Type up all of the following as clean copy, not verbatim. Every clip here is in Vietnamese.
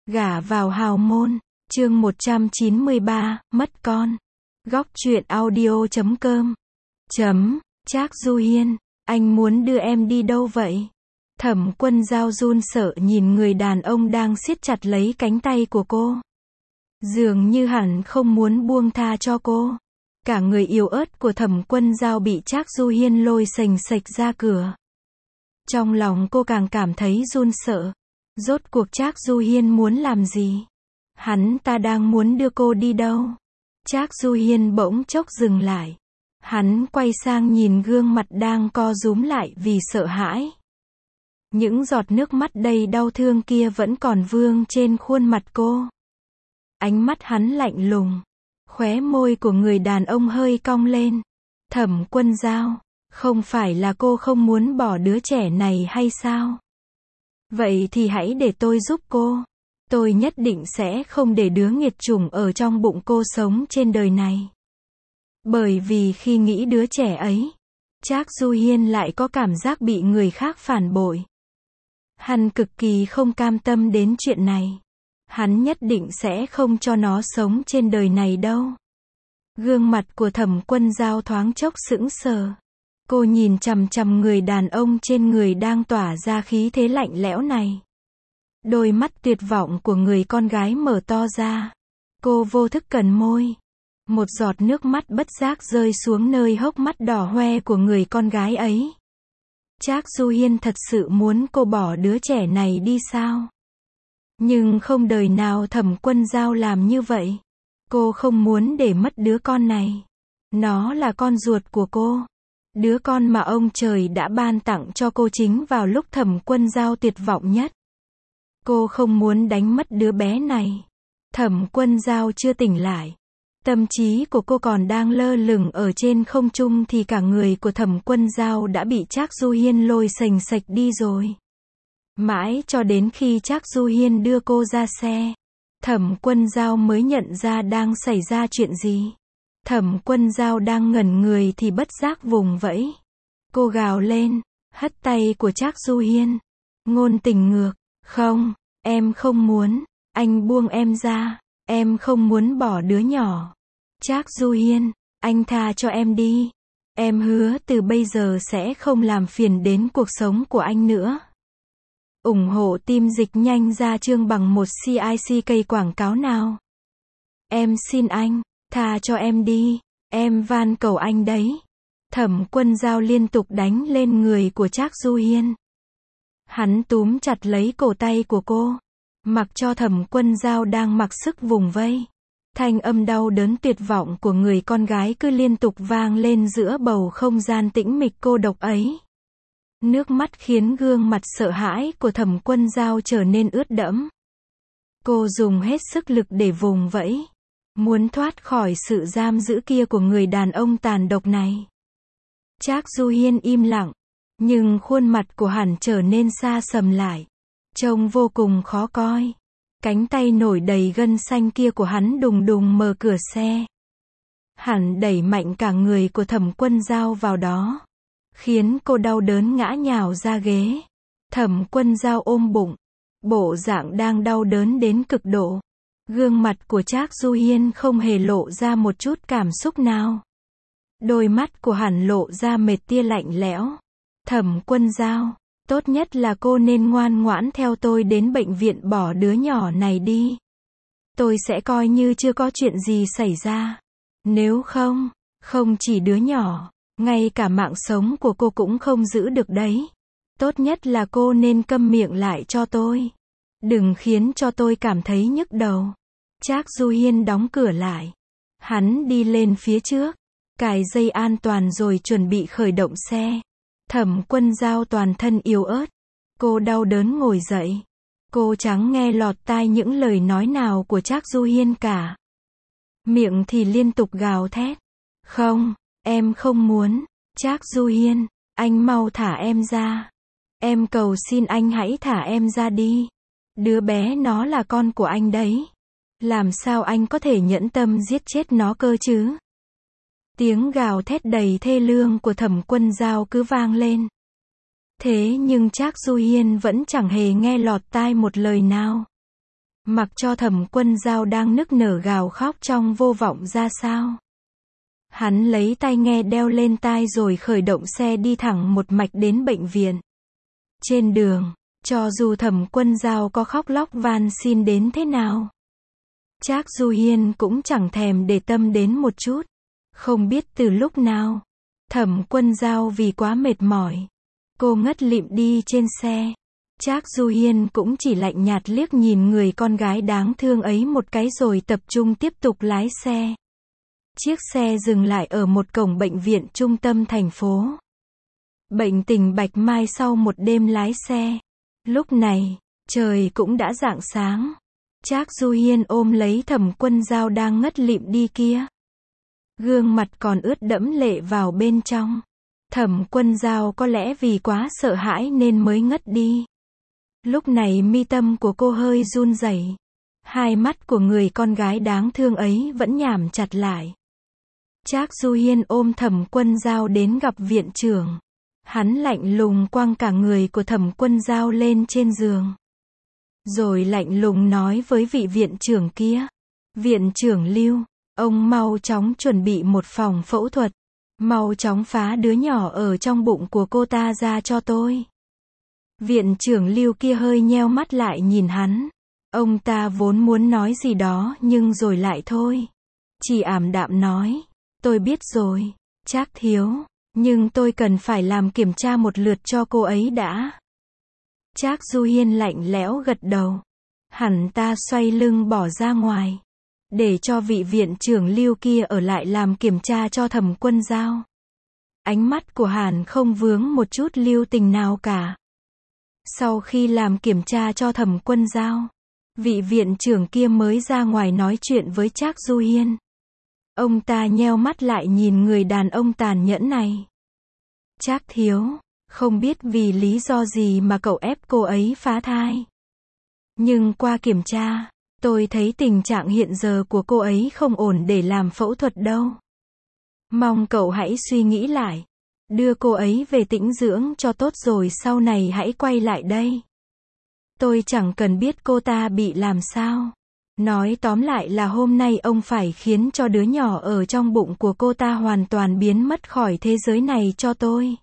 Gả vào hào môn, chương 193, mất con. Góc truyện audio.com. Trác Du Hiên, anh muốn đưa em đi đâu vậy? Thẩm Quân Dao run sợ nhìn người đàn ông đang siết chặt lấy cánh tay của cô. Dường như hẳn không muốn buông tha cho cô. Cả người yếu ớt của Thẩm Quân Dao bị Trác Du Hiên lôi xềnh xệch ra cửa. Trong lòng cô càng cảm thấy run sợ. Rốt cuộc Trác Du Hiên muốn làm gì? Hắn ta đang muốn đưa cô đi đâu? Trác Du Hiên bỗng chốc dừng lại. Hắn quay sang nhìn gương mặt đang co rúm lại vì sợ hãi. Những giọt nước mắt đầy đau thương kia vẫn còn vương trên khuôn mặt cô. Ánh mắt hắn lạnh lùng. Khóe môi của người đàn ông hơi cong lên. Thẩm Quân Dao, không phải là cô không muốn bỏ đứa trẻ này hay sao? Vậy thì hãy để tôi giúp cô. Tôi nhất định sẽ không để đứa nghiệt chủng ở trong bụng cô sống trên đời này. Bởi vì khi nghĩ đứa trẻ ấy, Trác Du Hiên lại có cảm giác bị người khác phản bội. Hắn cực kỳ không cam tâm đến chuyện này. Hắn nhất định sẽ không cho nó sống trên đời này đâu. Gương mặt của Thẩm Quân Dao thoáng chốc sững sờ. Cô nhìn chằm chằm người đàn ông trên người đang tỏa ra khí thế lạnh lẽo này. Đôi mắt tuyệt vọng của người con gái mở to ra. Cô vô thức cắn môi. Một giọt nước mắt bất giác rơi xuống nơi hốc mắt đỏ hoe của người con gái ấy. Trác Du Hiên thật sự muốn cô bỏ đứa trẻ này đi sao? Nhưng không đời nào Thẩm Quân Dao làm như vậy. Cô không muốn để mất đứa con này. Nó là con ruột của cô. Đứa con mà ông trời đã ban tặng cho cô chính vào lúc Thẩm Quân Dao tuyệt vọng nhất. Cô không muốn đánh mất đứa bé này. Thẩm Quân Dao chưa tỉnh lại. Tâm trí của cô còn đang lơ lửng ở trên không trung thì cả người của Thẩm Quân Dao đã bị Trác Du Hiên lôi xềnh xệch đi rồi. Mãi cho đến khi Trác Du Hiên đưa cô ra xe, Thẩm Quân Dao mới nhận ra đang xảy ra chuyện gì. Thẩm Quân Dao đang ngẩn người thì bất giác vùng vẫy. Cô gào lên, hất tay của Trác Du Hiên. Ngôn tình ngược, không, em không muốn, anh buông em ra, em không muốn bỏ đứa nhỏ. Trác Du Hiên, anh tha cho em đi. Em hứa từ bây giờ sẽ không làm phiền đến cuộc sống của anh nữa. Ủng hộ team Dịch Nhanh Ra chương bằng một CICK quảng cáo nào. Em xin anh, tha cho em đi, em van cầu anh đấy. Thẩm Quân Dao liên tục đánh lên người của Trác Du Hiên. Hắn túm chặt lấy cổ tay của cô, mặc cho Thẩm Quân Dao đang mặc sức vùng vây. Thanh âm đau đớn tuyệt vọng của người con gái cứ liên tục vang lên giữa bầu không gian tĩnh mịch cô độc ấy. Nước mắt khiến gương mặt sợ hãi của Thẩm Quân Dao trở nên ướt đẫm. Cô dùng hết sức lực để vùng vẫy, muốn thoát khỏi sự giam giữ kia của người đàn ông tàn độc này. Trác Du Hiên im lặng, nhưng khuôn mặt của hắn trở nên xa sầm lại, trông vô cùng khó coi. Cánh tay nổi đầy gân xanh kia của hắn đùng đùng mở cửa xe. Hắn đẩy mạnh cả người của Thẩm Quân Dao vào đó, khiến cô đau đớn ngã nhào ra ghế. Thẩm Quân Dao ôm bụng, bộ dạng đang đau đớn đến cực độ. Gương mặt của Trác Du Hiên không hề lộ ra một chút cảm xúc nào. Đôi mắt của hắn lộ ra mệt tia lạnh lẽo. Thẩm Quân Dao, tốt nhất là cô nên ngoan ngoãn theo tôi đến bệnh viện bỏ đứa nhỏ này đi. Tôi sẽ coi như chưa có chuyện gì xảy ra. Nếu không, không chỉ đứa nhỏ, ngay cả mạng sống của cô cũng không giữ được đấy. Tốt nhất là cô nên câm miệng lại cho tôi. Đừng khiến cho tôi cảm thấy nhức đầu. Trác Du Hiên đóng cửa lại. Hắn đi lên phía trước, cài dây an toàn rồi chuẩn bị khởi động xe. Thẩm Quân Dao toàn thân yếu ớt. Cô đau đớn ngồi dậy. Cô chẳng nghe lọt tai những lời nói nào của Trác Du Hiên cả. Miệng thì liên tục gào thét. Không, em không muốn. Trác Du Hiên, anh mau thả em ra. Em cầu xin anh hãy thả em ra đi. Đứa bé nó là con của anh đấy. Làm sao anh có thể nhẫn tâm giết chết nó cơ chứ? Tiếng gào thét đầy thê lương của Thẩm Quân Dao cứ vang lên. Thế nhưng Trác Du Hiên vẫn chẳng hề nghe lọt tai một lời nào. mặc cho Thẩm Quân Dao đang nức nở gào khóc trong vô vọng ra sao. Hắn lấy tai nghe đeo lên tai rồi khởi động xe đi thẳng một mạch đến bệnh viện. Trên đường, cho dù Thẩm Quân Dao có khóc lóc van xin đến thế nào, Trác Du Hiên cũng chẳng thèm để tâm đến một chút. Không biết từ lúc nào, Thẩm Quân Dao vì quá mệt mỏi, cô ngất lịm đi trên xe. Trác Du Hiên cũng chỉ lạnh nhạt liếc nhìn người con gái đáng thương ấy một cái rồi tập trung tiếp tục lái xe. Chiếc xe dừng lại ở một cổng bệnh viện trung tâm thành phố. Bệnh tình Bạch Mai sau một đêm lái xe. Lúc này, trời cũng đã rạng sáng. Trác Du Hiên ôm lấy Thẩm Quân Dao đang ngất lịm đi kia. Gương mặt còn ướt đẫm lệ vào bên trong. Thẩm Quân Dao có lẽ vì quá sợ hãi nên mới ngất đi. Lúc này mi tâm của cô hơi run rẩy. Hai mắt của người con gái đáng thương ấy vẫn nhắm chặt lại. Trác Du Hiên ôm Thẩm Quân Dao đến gặp viện trưởng. Hắn lạnh lùng quăng cả người của Thẩm Quân Dao lên trên giường. Rồi lạnh lùng nói với vị viện trưởng kia. Viện trưởng Lưu, ông mau chóng chuẩn bị một phòng phẫu thuật. Mau chóng phá đứa nhỏ ở trong bụng của cô ta ra cho tôi. Viện trưởng Lưu kia hơi nheo mắt lại nhìn hắn. Ông ta vốn muốn nói gì đó nhưng rồi lại thôi. Chỉ ảm đạm nói. Tôi biết rồi, Trác thiếu. Nhưng tôi cần phải làm kiểm tra một lượt cho cô ấy đã. Trác Du Hiên lạnh lẽo gật đầu. Hắn ta xoay lưng bỏ ra ngoài. Để cho vị viện trưởng Lưu kia ở lại làm kiểm tra cho Thẩm Quân Dao. Ánh mắt của hắn không vướng một chút lưu tình nào cả. Sau khi làm kiểm tra cho Thẩm Quân Dao, vị viện trưởng kia mới ra ngoài nói chuyện với Trác Du Hiên. Ông ta nheo mắt lại nhìn người đàn ông tàn nhẫn này. Trác thiếu, không biết vì lý do gì mà cậu ép cô ấy phá thai. Nhưng qua kiểm tra, tôi thấy tình trạng hiện giờ của cô ấy không ổn để làm phẫu thuật đâu. Mong cậu hãy suy nghĩ lại. Đưa cô ấy về tĩnh dưỡng cho tốt rồi sau này hãy quay lại đây. Tôi chẳng cần biết cô ta bị làm sao. Nói tóm lại là hôm nay ông phải khiến cho đứa nhỏ ở trong bụng của cô ta hoàn toàn biến mất khỏi thế giới này cho tôi.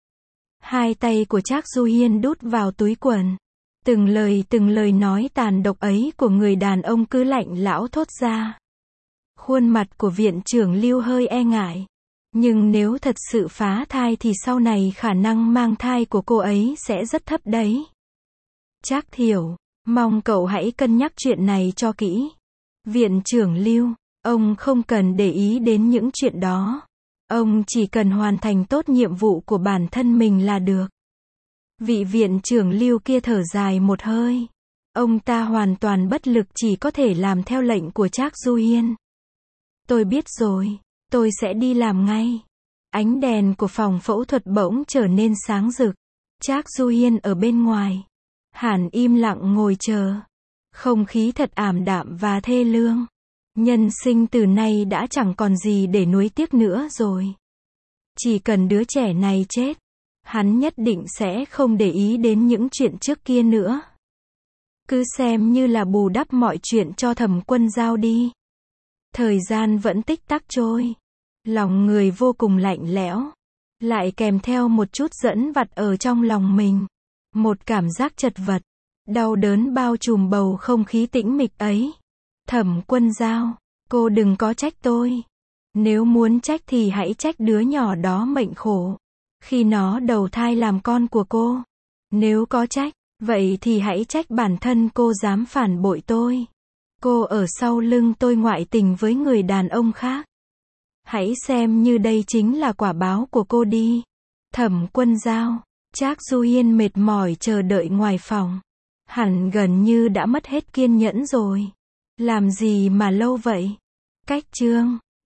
Hai tay của Trác Du Hiên đút vào túi quần. Từng lời nói tàn độc ấy của người đàn ông cứ lạnh lẽo thốt ra. Khuôn mặt của viện trưởng Lưu hơi e ngại. Nhưng nếu thật sự phá thai thì sau này khả năng mang thai của cô ấy sẽ rất thấp đấy. Trác Thiểu, mong cậu hãy cân nhắc chuyện này cho kỹ. Viện trưởng Lưu, ông không cần để ý đến những chuyện đó. Ông chỉ cần hoàn thành tốt nhiệm vụ của bản thân mình là được. Vị viện trưởng Lưu kia thở dài một hơi. Ông ta hoàn toàn bất lực chỉ có thể làm theo lệnh của Trác Du Hiên. Tôi biết rồi, tôi sẽ đi làm ngay. Ánh đèn của phòng phẫu thuật bỗng trở nên sáng rực. Trác Du Hiên ở bên ngoài. Hắn im lặng ngồi chờ. Không khí thật ảm đạm và thê lương. Nhân sinh từ nay đã chẳng còn gì để nuối tiếc nữa rồi. Chỉ cần đứa trẻ này chết, hắn nhất định sẽ không để ý đến những chuyện trước kia nữa. Cứ xem như là bù đắp mọi chuyện cho Thẩm Quân Dao đi. Thời gian vẫn tích tắc trôi. Lòng người vô cùng lạnh lẽo. Lại kèm theo một chút dẫn vặt ở trong lòng mình. Một cảm giác chật vật. Đau đớn bao trùm bầu không khí tĩnh mịch ấy. Thẩm Quân Dao, cô đừng có trách tôi. Nếu muốn trách thì hãy trách đứa nhỏ đó mệnh khổ. Khi nó đầu thai làm con của cô. Nếu có trách, vậy thì hãy trách bản thân cô dám phản bội tôi. Cô ở sau lưng tôi ngoại tình với người đàn ông khác. Hãy xem như đây chính là quả báo của cô đi. Thẩm Quân Dao, Trác Du Hiên mệt mỏi chờ đợi ngoài phòng. Hẳn gần như đã mất hết kiên nhẫn rồi. Làm gì mà lâu vậy? Cách chương